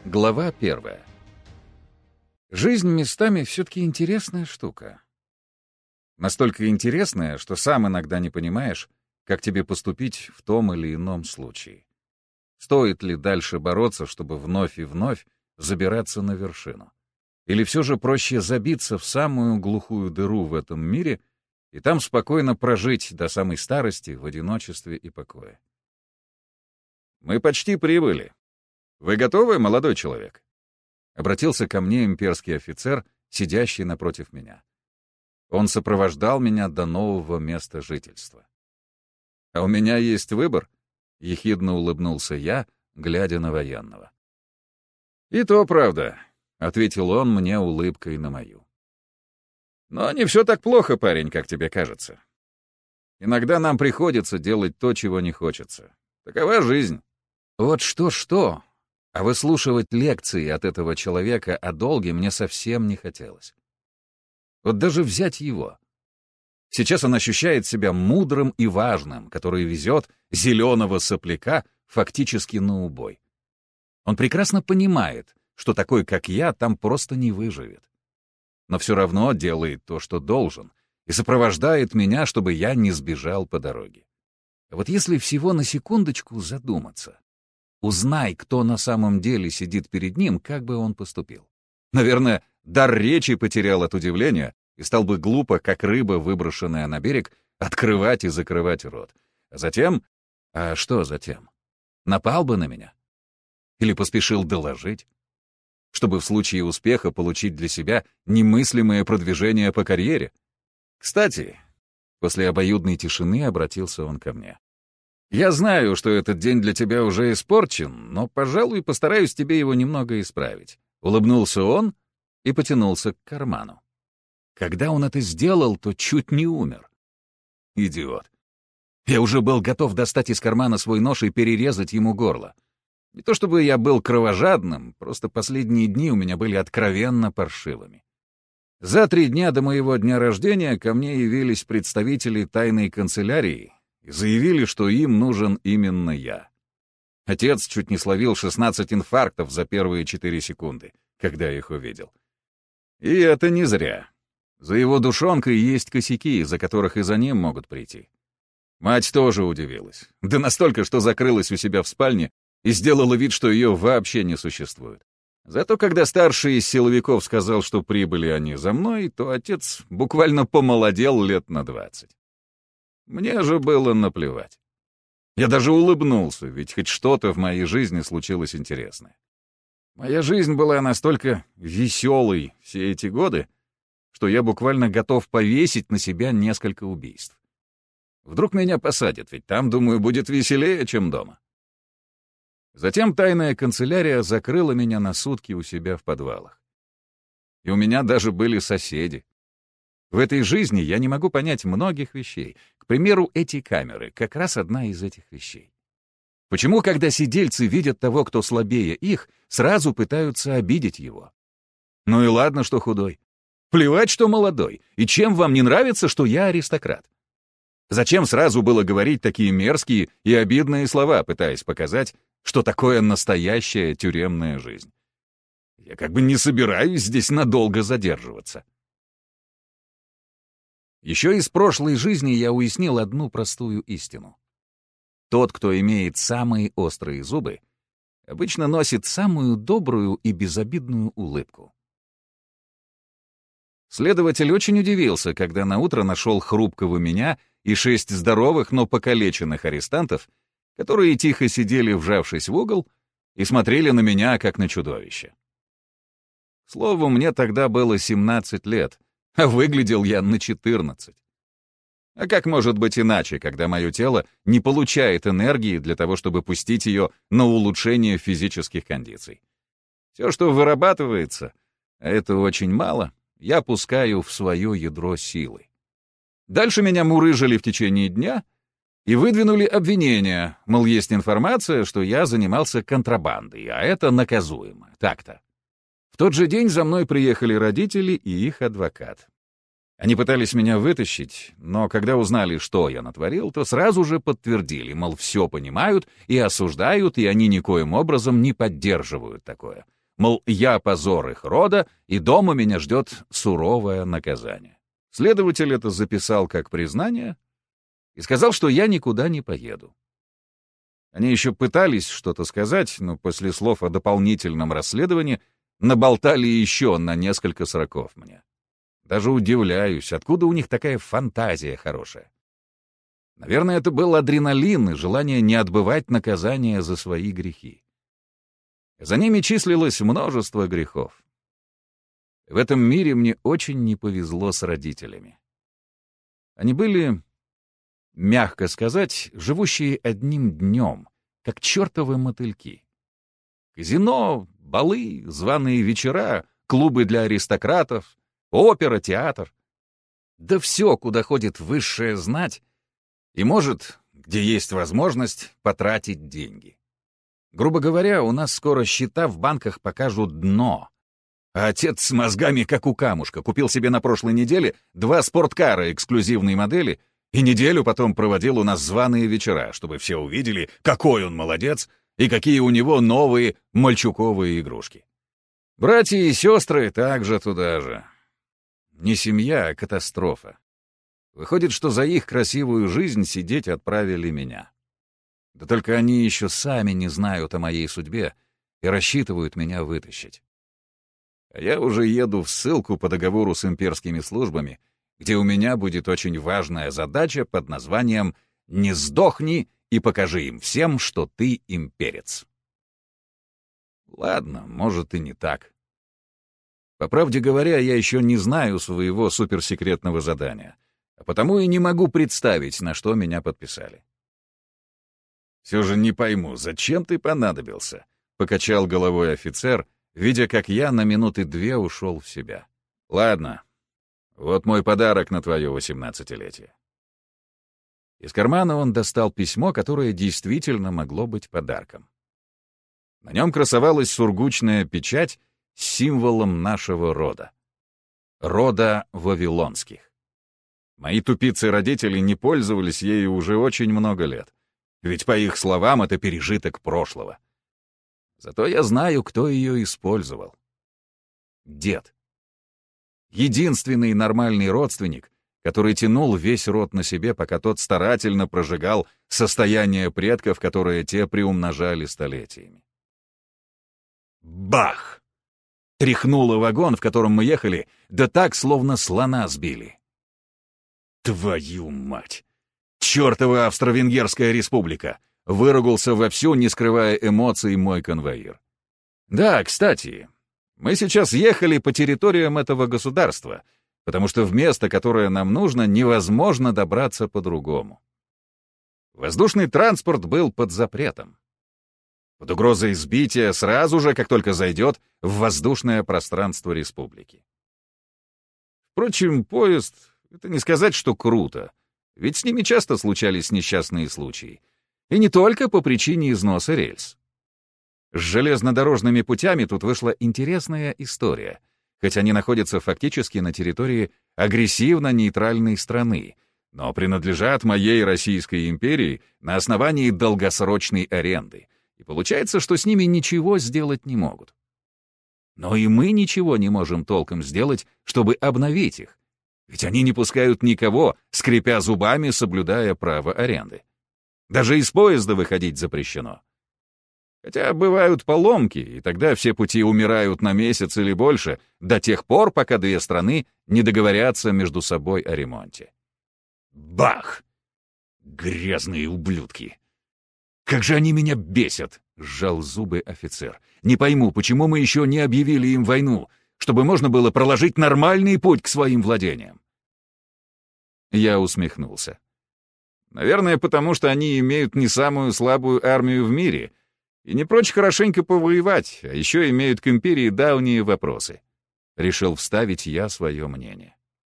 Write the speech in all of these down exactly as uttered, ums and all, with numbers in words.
Глава первая. Жизнь местами все-таки интересная штука. Настолько интересная, что сам иногда не понимаешь, как тебе поступить в том или ином случае. Стоит ли дальше бороться, чтобы вновь и вновь забираться на вершину? Или все же проще забиться в самую глухую дыру в этом мире и там спокойно прожить до самой старости в одиночестве и покое? «Мы почти прибыли. Вы готовы, молодой человек?» Обратился ко мне имперский офицер, сидящий напротив меня. Он сопровождал меня до нового места жительства. «А у меня есть выбор», — ехидно улыбнулся я, глядя на военного. «И то правда», — ответил он мне улыбкой на мою. «Но не все так плохо, парень, как тебе кажется. Иногда нам приходится делать то, чего не хочется. Такова жизнь». Вот что-что, а выслушивать лекции от этого человека о долге мне совсем не хотелось. Вот даже взять его. Сейчас он ощущает себя мудрым и важным, который везет зеленого сопляка фактически на убой. Он прекрасно понимает, что такой, как я, там просто не выживет. Но все равно делает то, что должен, и сопровождает меня, чтобы я не сбежал по дороге. А вот если всего на секундочку задуматься, узнай, кто на самом деле сидит перед ним, как бы он поступил. Наверное, дар речи потерял от удивления и стал бы глупо, как рыба, выброшенная на берег, открывать и закрывать рот. А затем... А что затем? Напал бы на меня? Или поспешил доложить? Чтобы в случае успеха получить для себя немыслимое продвижение по карьере? Кстати, после обоюдной тишины обратился он ко мне. «Я знаю, что этот день для тебя уже испорчен, но, пожалуй, постараюсь тебе его немного исправить». Улыбнулся он и потянулся к карману. Когда он это сделал, то чуть не умер. Идиот. Я уже был готов достать из кармана свой нож и перерезать ему горло. Не то чтобы я был кровожадным, просто последние дни у меня были откровенно паршивыми. За три дня до моего дня рождения ко мне явились представители тайной канцелярии и заявили, что им нужен именно я. Отец чуть не словил шестнадцать инфарктов за первые четыре секунды, когда их увидел. И это не зря. За его душонкой есть косяки, из-за которых и за ним могут прийти. Мать тоже удивилась. Да настолько, что закрылась у себя в спальне и сделала вид, что ее вообще не существует. Зато когда старший из силовиков сказал, что прибыли они за мной, то отец буквально помолодел лет на двадцать. Мне же было наплевать. Я даже улыбнулся, ведь хоть что-то в моей жизни случилось интересное. Моя жизнь была настолько веселой все эти годы, что я буквально готов повесить на себя несколько убийств. Вдруг меня посадят, ведь там, думаю, будет веселее, чем дома. Затем тайная канцелярия закрыла меня на сутки у себя в подвалах. И у меня даже были соседи. В этой жизни я не могу понять многих вещей. К примеру, эти камеры — как раз одна из этих вещей. Почему, когда сидельцы видят того, кто слабее их, сразу пытаются обидеть его? Ну и ладно, что худой. Плевать, что молодой. И чем вам не нравится, что я аристократ? Зачем сразу было говорить такие мерзкие и обидные слова, пытаясь показать, что такое настоящая тюремная жизнь? Я как бы не собираюсь здесь надолго задерживаться. Еще из прошлой жизни я уяснил одну простую истину. Тот, кто имеет самые острые зубы, обычно носит самую добрую и безобидную улыбку. Следователь очень удивился, когда наутро нашел хрупкого меня и шесть здоровых, но покалеченных арестантов, которые тихо сидели, вжавшись в угол, и смотрели на меня, как на чудовище. К слову, мне тогда было семнадцать лет, а выглядел я на четырнадцать. А как может быть иначе, когда мое тело не получает энергии для того, чтобы пустить ее на улучшение физических кондиций? Все, что вырабатывается, а это очень мало, я пускаю в свое ядро силы. Дальше меня мурыжили в течение дня и выдвинули обвинения, мол, есть информация, что я занимался контрабандой, а это наказуемо. Так-то. В тот же день за мной приехали родители и их адвокат. Они пытались меня вытащить, но когда узнали, что я натворил, то сразу же подтвердили, мол, все понимают и осуждают, и они никоим образом не поддерживают такое. Мол, я позор их рода, и дома меня ждет суровое наказание. Следователь это записал как признание и сказал, что я никуда не поеду. Они еще пытались что-то сказать, но после слов о дополнительном расследовании наболтали еще на несколько сроков мне. Даже удивляюсь, откуда у них такая фантазия хорошая. Наверное, это был адреналин и желание не отбывать наказание за свои грехи. За ними числилось множество грехов. В этом мире мне очень не повезло с родителями. Они были, мягко сказать, живущие одним днем, как чертовы мотыльки. Казино, балы, званые вечера, клубы для аристократов, опера, театр. Да все, куда ходит высшая знать, и, может, где есть возможность, потратить деньги. Грубо говоря, у нас скоро счета в банках покажут дно. А отец с мозгами, как у камушка, купил себе на прошлой неделе два спорткара эксклюзивной модели и неделю потом проводил у нас званые вечера, чтобы все увидели, какой он молодец и какие у него новые мальчуковые игрушки. Братья и сестры также туда же. Не семья, а катастрофа. Выходит, что за их красивую жизнь сидеть отправили меня. Да только они еще сами не знают о моей судьбе и рассчитывают меня вытащить. А я уже еду в ссылку по договору с имперскими службами, где у меня будет очень важная задача под названием «Не сдохни и покажи им всем, что ты имперец». Ладно, может и не так. По правде говоря, я еще не знаю своего суперсекретного задания, а потому и не могу представить, на что меня подписали. «Все же не пойму, зачем ты понадобился?» — покачал головой офицер, видя, как я на минуты две ушел в себя. «Ладно, вот мой подарок на твое восемнадцатилетие». Из кармана он достал письмо, которое действительно могло быть подарком. На нем красовалась сургучная печать с символом нашего рода. Рода Вавилонских. Мои тупицы-родители не пользовались ею уже очень много лет, ведь, по их словам, это пережиток прошлого. Зато я знаю, кто ее использовал. Дед. Единственный нормальный родственник, который тянул весь род на себе, пока тот старательно прожигал состояние предков, которые те приумножали столетиями. Бах! Тряхнуло вагон, в котором мы ехали, да так, словно слона сбили. Твою мать! Чёртова Австро-Венгерская республика! Выругался вовсю, не скрывая эмоций, мой конвоир. Да, кстати, мы сейчас ехали по территориям этого государства, потому что в место, которое нам нужно, невозможно добраться по-другому. Воздушный транспорт был под запретом. Под угрозой сбития сразу же, как только зайдет в воздушное пространство республики. Впрочем, поезд — это не сказать, что круто, ведь с ними часто случались несчастные случаи. И не только по причине износа рельс. С железнодорожными путями тут вышла интересная история, хоть они находятся фактически на территории агрессивно-нейтральной страны, но принадлежат моей Российской империи на основании долгосрочной аренды, и получается, что с ними ничего сделать не могут. Но и мы ничего не можем толком сделать, чтобы обновить их, ведь они не пускают никого, скрипя зубами, соблюдая право аренды. Даже из поезда выходить запрещено. Хотя бывают поломки, и тогда все пути умирают на месяц или больше, до тех пор, пока две страны не договорятся между собой о ремонте. Бах! Грязные ублюдки! Как же они меня бесят! — сжал зубы офицер. Не пойму, почему мы еще не объявили им войну, чтобы можно было проложить нормальный путь к своим владениям. Я усмехнулся. Наверное, потому что они имеют не самую слабую армию в мире и не прочь хорошенько повоевать, а еще имеют к империи давние вопросы. Решил вставить я свое мнение.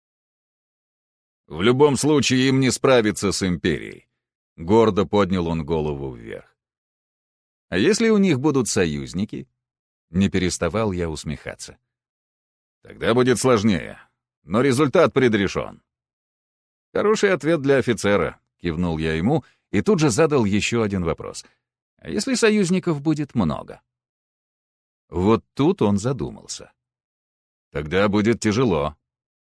В любом случае им не справиться с империей. Гордо поднял он голову вверх. А если у них будут союзники? Не переставал я усмехаться. Тогда будет сложнее, но результат предрешен. Хороший ответ для офицера, кивнул я ему и тут же задал еще один вопрос. А если союзников будет много? Вот тут он задумался. Тогда будет тяжело.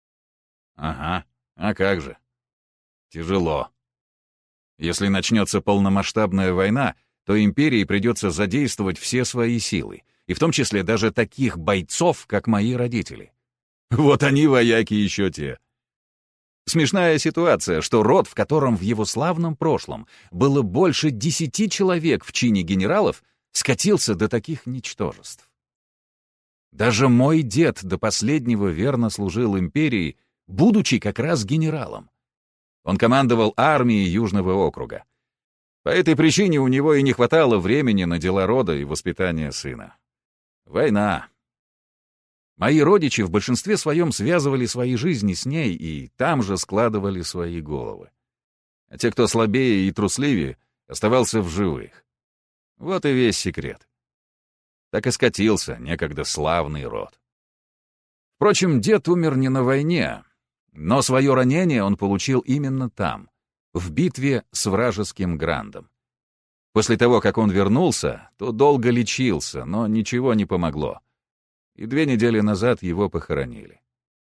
Ага, а как же? Тяжело. Если начнется полномасштабная война, то империи придется задействовать все свои силы, и в том числе даже таких бойцов, как мои родители. Вот они вояки еще те. Смешная ситуация, что род, в котором в его славном прошлом было больше десяти человек в чине генералов, скатился до таких ничтожеств. Даже мой дед до последнего верно служил империи, будучи как раз генералом. Он командовал армией Южного округа. По этой причине у него и не хватало времени на дела рода и воспитание сына. Война. Мои родичи в большинстве своем связывали свои жизни с ней и там же складывали свои головы. А те, кто слабее и трусливее, оставался в живых. Вот и весь секрет. Так и скатился некогда славный род. Впрочем, дед умер не на войне, но свое ранение он получил именно там, в битве с вражеским Грандом. После того, как он вернулся, то долго лечился, но ничего не помогло. И две недели назад его похоронили.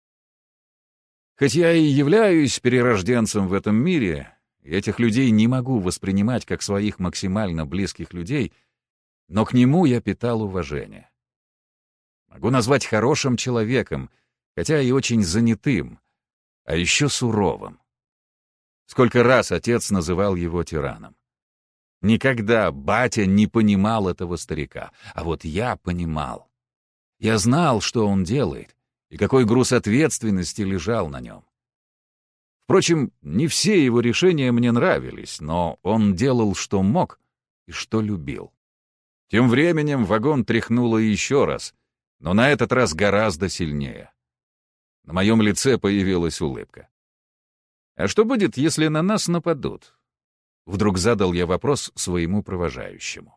Хоть я и являюсь перерожденцем в этом мире, этих людей не могу воспринимать как своих максимально близких людей, но к нему я питал уважение. Могу назвать хорошим человеком, хотя и очень занятым, а еще суровым. Сколько раз отец называл его тираном. Никогда батя не понимал этого старика, а вот я понимал. Я знал, что он делает, и какой груз ответственности лежал на нем. Впрочем, не все его решения мне нравились, но он делал, что мог и что любил. Тем временем вагон тряхнуло еще раз, но на этот раз гораздо сильнее. На моем лице появилась улыбка. «А что будет, если на нас нападут?» Вдруг задал я вопрос своему провожающему.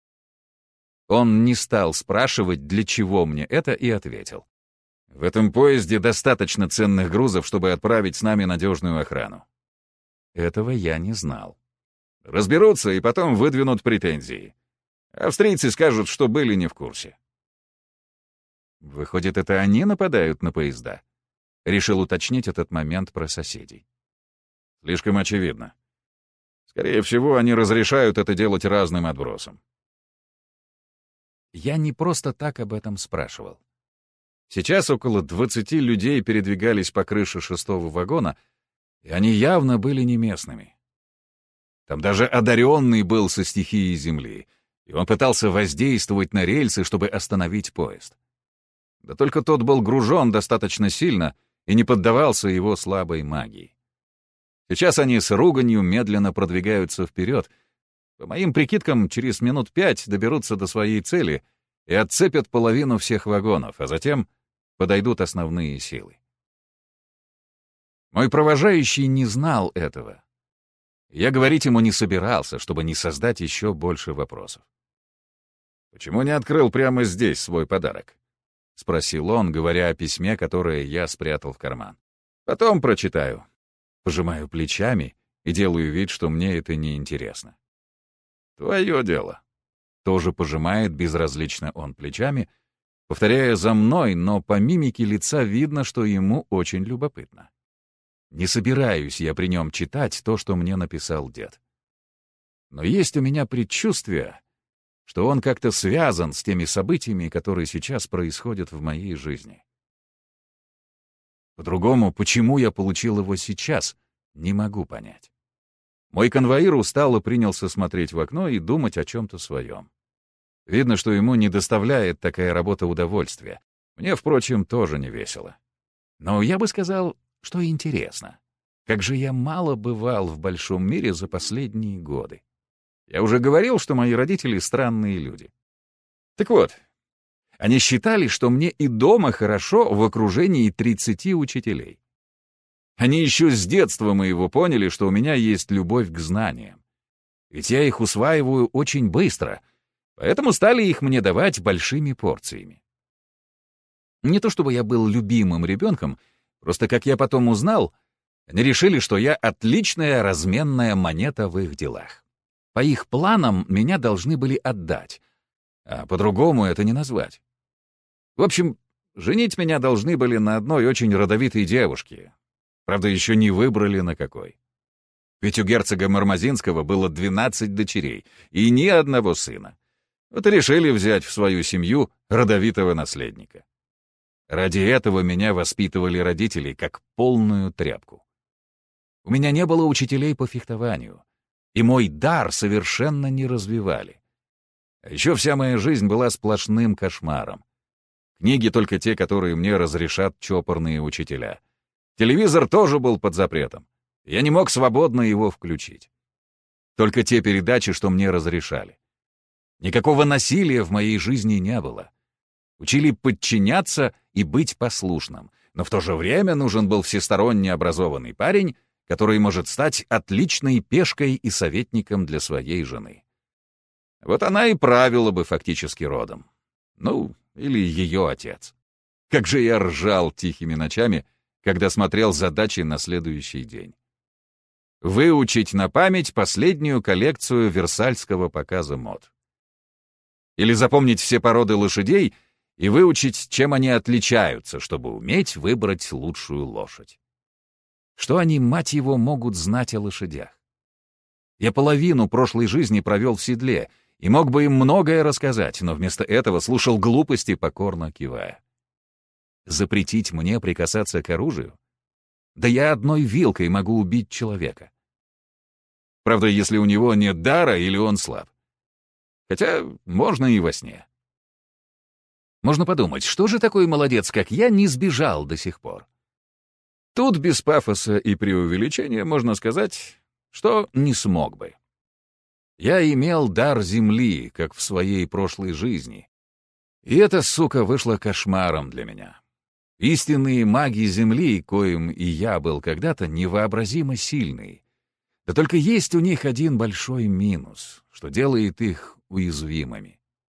Он не стал спрашивать, для чего мне это, и ответил. «В этом поезде достаточно ценных грузов, чтобы отправить с нами надежную охрану». Этого я не знал. «Разберутся и потом выдвинут претензии. Австрийцы скажут, что были не в курсе». Выходит, это они нападают на поезда? Решил уточнить этот момент про соседей. Слишком очевидно. Скорее всего, они разрешают это делать разным отбросам. Я не просто так об этом спрашивал. Сейчас около двадцати людей передвигались по крыше шестого вагона, и они явно были не местными. Там даже одаренный был со стихией земли, и он пытался воздействовать на рельсы, чтобы остановить поезд. Да только тот был гружен достаточно сильно и не поддавался его слабой магии. Сейчас они с руганью медленно продвигаются вперед. По моим прикидкам, через минут пять доберутся до своей цели и отцепят половину всех вагонов, а затем подойдут основные силы. Мой провожающий не знал этого. Я говорить ему не собирался, чтобы не создать еще больше вопросов. «Почему не открыл прямо здесь свой подарок?» — спросил он, говоря о письме, которое я спрятал в карман. «Потом прочитаю». Пожимаю плечами и делаю вид, что мне это не интересно. «Твое дело». Тоже пожимает безразлично он плечами, повторяя за мной, но по мимике лица видно, что ему очень любопытно. Не собираюсь я при нем читать то, что мне написал дед. Но есть у меня предчувствие, что он как-то связан с теми событиями, которые сейчас происходят в моей жизни. По-другому, почему я получил его сейчас, не могу понять. Мой конвоир устало принялся смотреть в окно и думать о чем-то своем. Видно, что ему не доставляет такая работа удовольствия. Мне, впрочем, тоже не весело. Но я бы сказал, что интересно. Как же я мало бывал в большом мире за последние годы. Я уже говорил, что мои родители странные люди. Так вот, они считали, что мне и дома хорошо в окружении тридцати учителей. Они еще с детства моего поняли, что у меня есть любовь к знаниям. Ведь я их усваиваю очень быстро, поэтому стали их мне давать большими порциями. Не то чтобы я был любимым ребенком, просто, как я потом узнал, они решили, что я отличная разменная монета в их делах. По их планам меня должны были отдать, а по-другому это не назвать. В общем, женить меня должны были на одной очень родовитой девушке. Правда, еще не выбрали на какой. Ведь у герцога Мармазинского было двенадцать дочерей и ни одного сына. Вот и решили взять в свою семью родовитого наследника. Ради этого меня воспитывали родители как полную тряпку. У меня не было учителей по фехтованию, и мой дар совершенно не развивали. А еще вся моя жизнь была сплошным кошмаром. Книги только те, которые мне разрешат чопорные учителя. Телевизор тоже был под запретом. Я не мог свободно его включить. Только те передачи, что мне разрешали. Никакого насилия в моей жизни не было. Учили подчиняться и быть послушным, но в то же время нужен был всесторонне образованный парень, который может стать отличной пешкой и советником для своей жены. Вот она и правила бы фактически родом. Ну, или ее отец. Как же я ржал тихими ночами, когда смотрел задачи на следующий день. Выучить на память последнюю коллекцию Версальского показа мод. Или запомнить все породы лошадей и выучить, чем они отличаются, чтобы уметь выбрать лучшую лошадь. Что они, мать его, могут знать о лошадях? Я половину прошлой жизни провел в седле и мог бы им многое рассказать, но вместо этого слушал глупости, покорно кивая. Запретить мне прикасаться к оружию? Да я одной вилкой могу убить человека. Правда, если у него нет дара или он слаб. Хотя можно и во сне. Можно подумать, что же такой молодец, как я, не сбежал до сих пор? Тут без пафоса и преувеличения можно сказать, что не смог бы. Я имел дар земли, как в своей прошлой жизни. И эта, сука, вышла кошмаром для меня. Истинные маги земли, коим и я был когда-то, невообразимо сильные. Да только есть у них один большой минус, что делает их уязвимыми.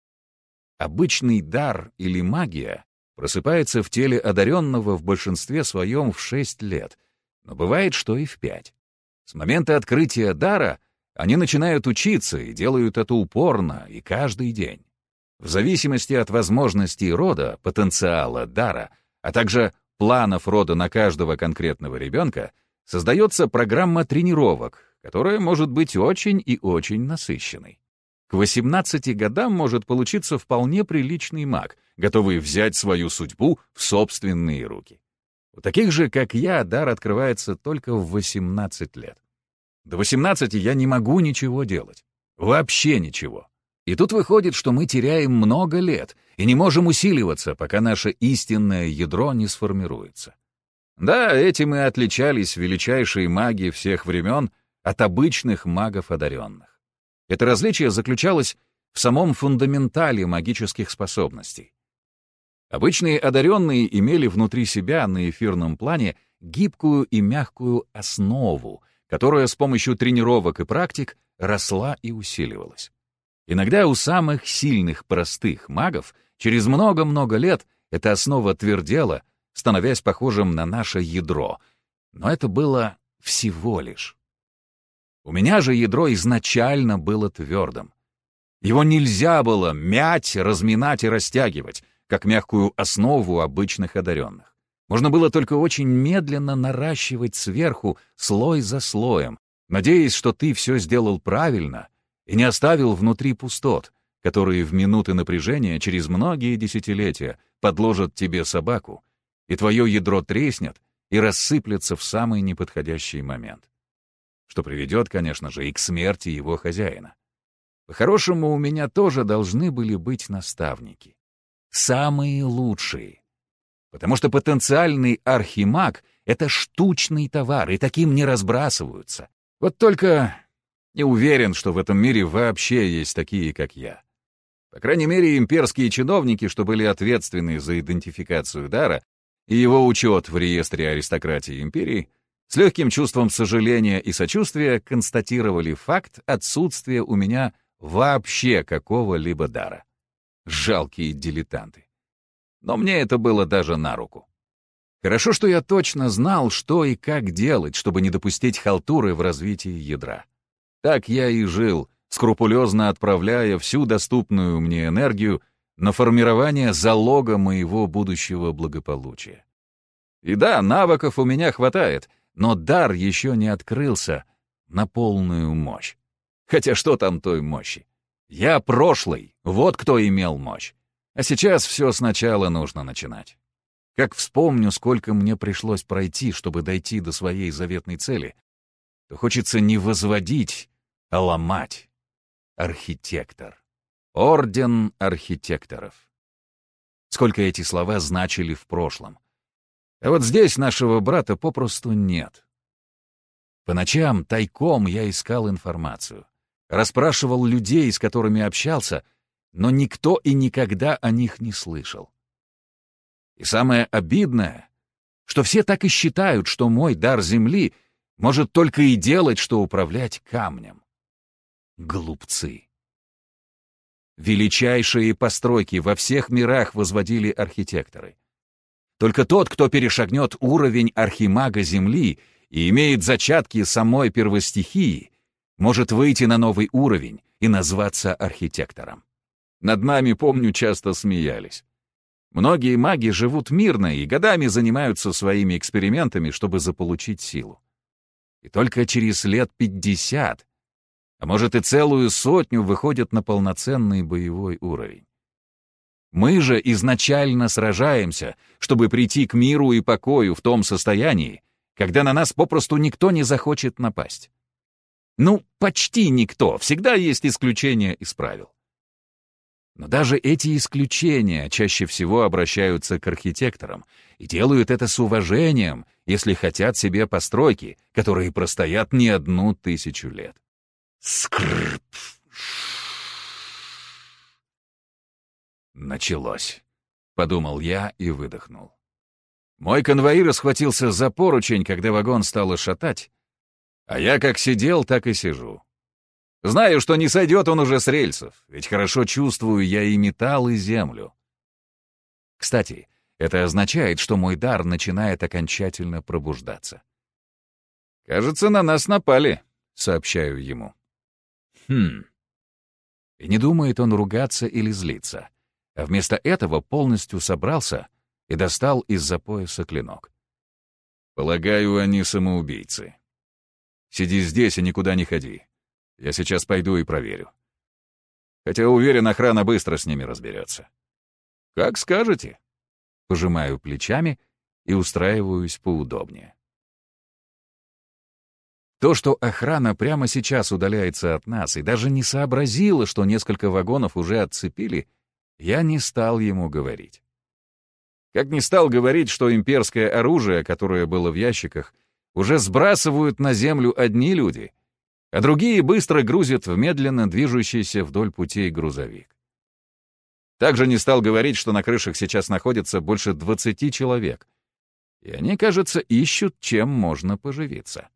Обычный дар или магия просыпается в теле одаренного в большинстве своем в шесть лет, но бывает, что и в пять. С момента открытия дара они начинают учиться и делают это упорно и каждый день. В зависимости от возможностей рода, потенциала дара, а также планов рода на каждого конкретного ребенка, создается программа тренировок, которая может быть очень и очень насыщенной. К восемнадцати годам может получиться вполне приличный маг, готовый взять свою судьбу в собственные руки. У таких же, как я, дар открывается только в восемнадцать лет. До восемнадцати я не могу ничего делать. Вообще ничего. И тут выходит, что мы теряем много лет и не можем усиливаться, пока наше истинное ядро не сформируется. Да, этим и отличались величайшие маги всех времен от обычных магов-одаренных. Это различие заключалось в самом фундаментале магических способностей. Обычные одаренные имели внутри себя на эфирном плане гибкую и мягкую основу, которая с помощью тренировок и практик росла и усиливалась. Иногда у самых сильных простых магов через много-много лет эта основа твердела, становясь похожим на наше ядро. Но это было всего лишь. У меня же ядро изначально было твердым. Его нельзя было мять, разминать и растягивать, как мягкую основу обычных одаренных. Можно было только очень медленно наращивать сверху слой за слоем, надеясь, что ты все сделал правильно и не оставил внутри пустот, которые в минуты напряжения через многие десятилетия подложат тебе собаку, и твое ядро треснет и рассыплется в самый неподходящий момент. Что приведет, конечно же, и к смерти его хозяина. По-хорошему, у меня тоже должны были быть наставники. Самые лучшие. Потому что потенциальный архимаг — это штучный товар, и таким не разбрасываются. Вот только не уверен, что в этом мире вообще есть такие, как я. По крайней мере, имперские чиновники, что были ответственны за идентификацию дара и его учет в реестре аристократии империи, с легким чувством сожаления и сочувствия констатировали факт отсутствия у меня вообще какого-либо дара. Жалкие дилетанты. Но мне это было даже на руку. Хорошо, что я точно знал, что и как делать, чтобы не допустить халтуры в развитии ядра. Так я и жил, скрупулезно отправляя всю доступную мне энергию на формирование залога моего будущего благополучия. И да, навыков у меня хватает, но дар еще не открылся на полную мощь. Хотя что там той мощи? Я прошлый, вот кто имел мощь. А сейчас все сначала нужно начинать. Как вспомню, сколько мне пришлось пройти, чтобы дойти до своей заветной цели, то хочется не возводить, а ломать. Архитектор. Орден архитекторов. Сколько эти слова значили в прошлом. А вот здесь нашего брата попросту нет. По ночам тайком я искал информацию. Расспрашивал людей, с которыми общался, но никто и никогда о них не слышал. И самое обидное, что все так и считают, что мой дар земли может только и делать, что управлять камнем. Глупцы. Величайшие постройки во всех мирах возводили архитекторы. Только тот, кто перешагнет уровень архимага Земли и имеет зачатки самой первостихии, может выйти на новый уровень и назваться архитектором. Над нами, помню, часто смеялись. Многие маги живут мирно и годами занимаются своими экспериментами, чтобы заполучить силу. И только через лет пятьдесят, а может и целую сотню, выходят на полноценный боевой уровень. Мы же изначально сражаемся, чтобы прийти к миру и покою в том состоянии, когда на нас попросту никто не захочет напасть. Ну, почти никто, всегда есть исключения из правил. Но даже эти исключения чаще всего обращаются к архитекторам и делают это с уважением, если хотят себе постройки, которые простоят не одну тысячу лет. Скрып. Началось, — подумал я и выдохнул. Мой конвоир схватился за поручень, когда вагон стало шатать, а я как сидел, так и сижу. Знаю, что не сойдет он уже с рельсов, ведь хорошо чувствую я и металл, и землю. Кстати, это означает, что мой дар начинает окончательно пробуждаться. «Кажется, на нас напали», — сообщаю ему. Хм. И не думает он ругаться или злиться, а вместо этого полностью собрался и достал из-за пояса клинок. «Полагаю, они самоубийцы. Сиди здесь и никуда не ходи. Я сейчас пойду и проверю. Хотя, уверен, охрана быстро с ними разберется». «Как скажете». Пожимаю плечами и устраиваюсь поудобнее. То, что охрана прямо сейчас удаляется от нас и даже не сообразила, что несколько вагонов уже отцепили, я не стал ему говорить. Как не стал говорить, что имперское оружие, которое было в ящиках, уже сбрасывают на землю одни люди, а другие быстро грузят в медленно движущийся вдоль путей грузовик. Также не стал говорить, что на крышах сейчас находится больше двадцати человек, и они, кажется, ищут, чем можно поживиться.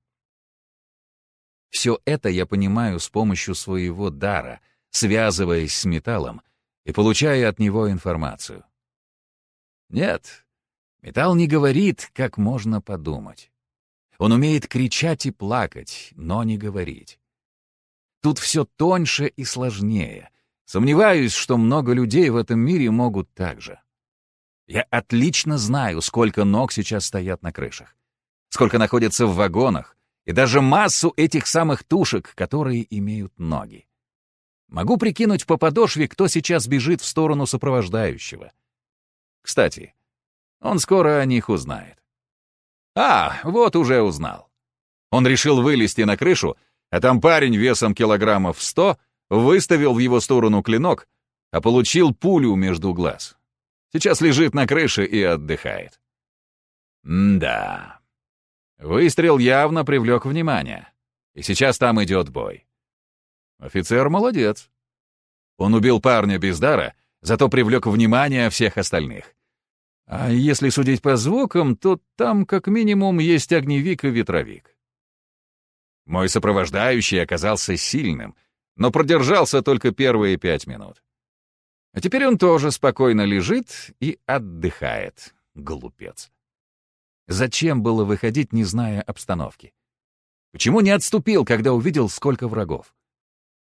Все это я понимаю с помощью своего дара, связываясь с металлом и получая от него информацию. Нет, металл не говорит, как можно подумать. Он умеет кричать и плакать, но не говорить. Тут все тоньше и сложнее. Сомневаюсь, что много людей в этом мире могут так же. Я отлично знаю, сколько ног сейчас стоят на крышах, сколько находится в вагонах, и даже массу этих самых тушек, которые имеют ноги. Могу прикинуть по подошве, кто сейчас бежит в сторону сопровождающего. Кстати, он скоро о них узнает. А, вот уже узнал. Он решил вылезти на крышу, а там парень весом килограммов сто выставил в его сторону клинок, а получил пулю между глаз. Сейчас лежит на крыше и отдыхает. М-да. Выстрел явно привлек внимание, и сейчас там идет бой. Офицер молодец. Он убил парня без дара, зато привлек внимание всех остальных. А если судить по звукам, то там как минимум есть огневик и ветровик. Мой сопровождающий оказался сильным, но продержался только первые пять минут. А теперь он тоже спокойно лежит и отдыхает, глупец. Зачем было выходить, не зная обстановки? Почему не отступил, когда увидел, сколько врагов?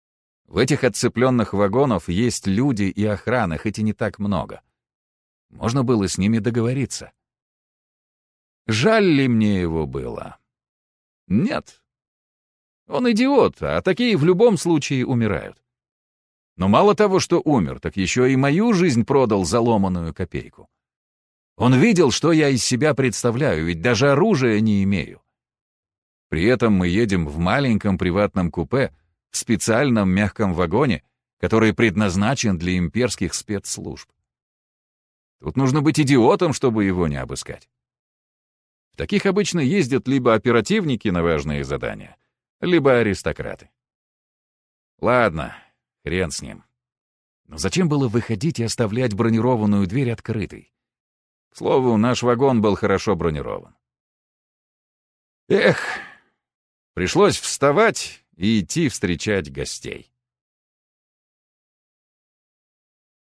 В этих отцепленных вагонах есть люди и охрана, хоть и не так много. Можно было с ними договориться. Жаль ли мне его было? Нет. Он идиот, а такие в любом случае умирают. Но мало того, что умер, так еще и мою жизнь продал за ломаную копейку. Он видел, что я из себя представляю, ведь даже оружия не имею. При этом мы едем в маленьком приватном купе, в специальном мягком вагоне, который предназначен для имперских спецслужб. Тут нужно быть идиотом, чтобы его не обыскать. В таких обычно ездят либо оперативники на важные задания, либо аристократы. Ладно, хрен с ним. Но зачем было выходить и оставлять бронированную дверь открытой? К слову, наш вагон был хорошо бронирован. Эх, пришлось вставать и идти встречать гостей.